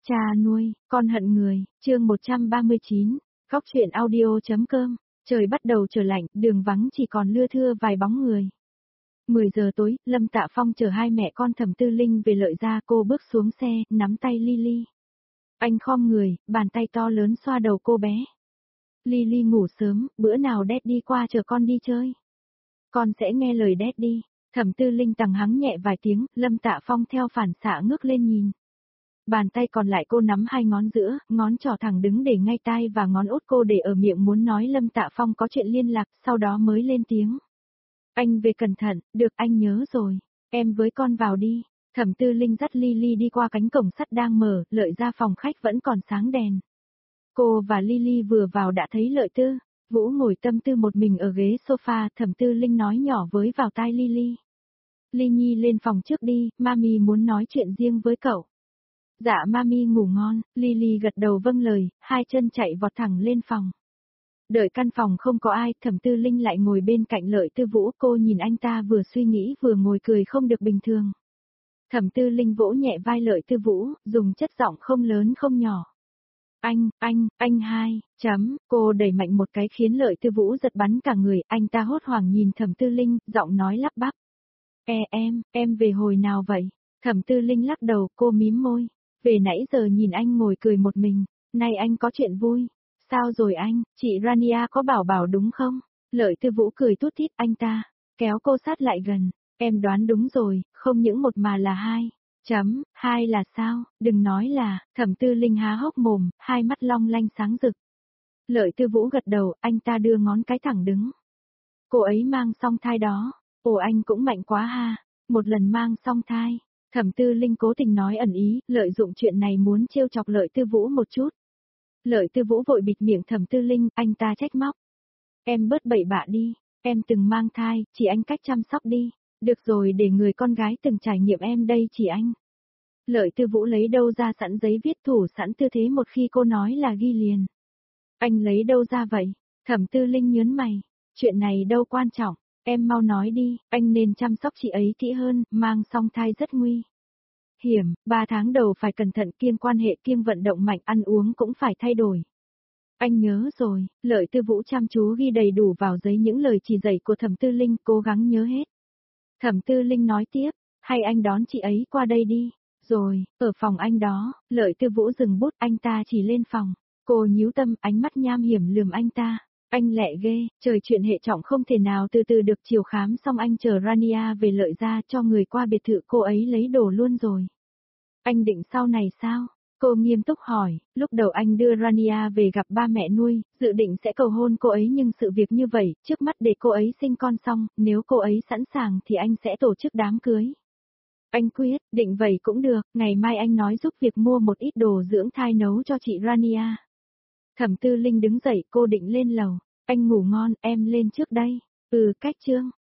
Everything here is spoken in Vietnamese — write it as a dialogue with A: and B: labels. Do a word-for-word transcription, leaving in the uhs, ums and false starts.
A: Cha nuôi, con hận người, chương một trăm ba mươi chín, Góc truyện audio.com, trời bắt đầu trở lạnh, đường vắng chỉ còn lưa thưa vài bóng người. mười giờ tối, Lâm Tạ Phong chở hai mẹ con Thẩm Tư Linh về Lợi Gia, cô bước xuống xe, nắm tay Lily. Anh khom người, bàn tay to lớn xoa đầu cô bé. Lily ngủ sớm, bữa nào Dad đi qua chở con đi chơi. Con sẽ nghe lời Dad đi. Thẩm Tư Linh tằng hắng nhẹ vài tiếng, Lâm Tạ Phong theo phản xạ ngước lên nhìn. Bàn tay còn lại cô nắm hai ngón giữa, ngón trỏ thẳng đứng để ngay tai và ngón út cô để ở miệng muốn nói Lâm Tạ Phong có chuyện liên lạc, sau đó mới lên tiếng. Anh về cẩn thận, được anh nhớ rồi, em với con vào đi. Thẩm Tư Linh dắt Lily đi qua cánh cổng sắt đang mở, Lợi Gia phòng khách vẫn còn sáng đèn. Cô và Lily vừa vào đã thấy Lợi Tư, Vũ ngồi tâm tư một mình ở ghế sofa, Thẩm Tư Linh nói nhỏ với vào tai Lily. Ly Nhi lên phòng trước đi, mami muốn nói chuyện riêng với cậu. Dạ mami ngủ ngon, Lily gật đầu vâng lời, hai chân chạy vọt thẳng lên phòng. Đợi căn phòng không có ai, Thẩm Tư Linh lại ngồi bên cạnh Lợi Tư Vũ, cô nhìn anh ta vừa suy nghĩ vừa ngồi cười không được bình thường. Thẩm Tư Linh vỗ nhẹ vai Lợi Tư Vũ, dùng chất giọng không lớn không nhỏ. Anh, anh, anh hai, chấm, cô đẩy mạnh một cái khiến Lợi Tư Vũ giật bắn cả người, anh ta hốt hoảng nhìn Thẩm Tư Linh, giọng nói lắp bắp. E em, em về hồi nào vậy? Thẩm Tư Linh lắc đầu, cô mím môi. Về nãy giờ nhìn anh ngồi cười một mình, nay anh có chuyện vui. Sao rồi anh, chị Rania có bảo bảo đúng không? Lợi Tư Vũ cười tút thít, anh ta, kéo cô sát lại gần. Em đoán đúng rồi, không những một mà là hai. Chấm, hai là sao, đừng nói là, Thẩm Tư Linh há hốc mồm, hai mắt long lanh sáng rực. Lợi Tư Vũ gật đầu, anh ta đưa ngón cái thẳng đứng. Cô ấy mang song thai đó, ồ anh cũng mạnh quá ha, một lần mang song thai. Thẩm Tư Linh cố tình nói ẩn ý, lợi dụng chuyện này muốn trêu chọc Lợi Tư Vũ một chút. Lợi Tư Vũ vội bịt miệng Thẩm Tư Linh, anh ta trách móc. Em bớt bậy bạ đi, em từng mang thai, chỉ anh cách chăm sóc đi. Được rồi, để người con gái từng trải nghiệm em đây chỉ anh. Lợi Tư Vũ lấy đâu ra sẵn giấy viết thủ sẵn tư thế một khi cô nói là ghi liền. Anh lấy đâu ra vậy? Thẩm Tư Linh nhớn mày. Chuyện này đâu quan trọng, em mau nói đi, anh nên chăm sóc chị ấy kỹ hơn, mang song thai rất nguy hiểm, ba tháng đầu phải cẩn thận, kiêng quan hệ, kiêng vận động mạnh, ăn uống cũng phải thay đổi. Anh nhớ rồi, Lợi Tư Vũ chăm chú ghi đầy đủ vào giấy những lời chỉ dạy của Thẩm Tư Linh, cố gắng nhớ hết. Thẩm Tư Linh nói tiếp, hay anh đón chị ấy qua đây đi. Rồi, ở phòng anh đó, Lợi Tư Vũ dừng bút, anh ta chỉ lên phòng. Cô nhíu tâm, ánh mắt nham hiểm lườm anh ta. Anh lẹ ghê, trời chuyện hệ trọng không thể nào từ từ được, chiều khám xong anh chờ Rania về Lợi Gia cho người qua biệt thự cô ấy lấy đồ luôn rồi. Anh định sau này sao? Cô nghiêm túc hỏi, lúc đầu anh đưa Rania về gặp ba mẹ nuôi, dự định sẽ cầu hôn cô ấy nhưng sự việc như vậy, trước mắt để cô ấy sinh con xong, nếu cô ấy sẵn sàng thì anh sẽ tổ chức đám cưới. Anh quyết, định vậy cũng được, ngày mai anh nói giúp việc mua một ít đồ dưỡng thai nấu cho chị Rania. Thẩm Tư Linh đứng dậy, cô định lên lầu. Anh ngủ ngon, em lên trước đây. Ừ, cách chương.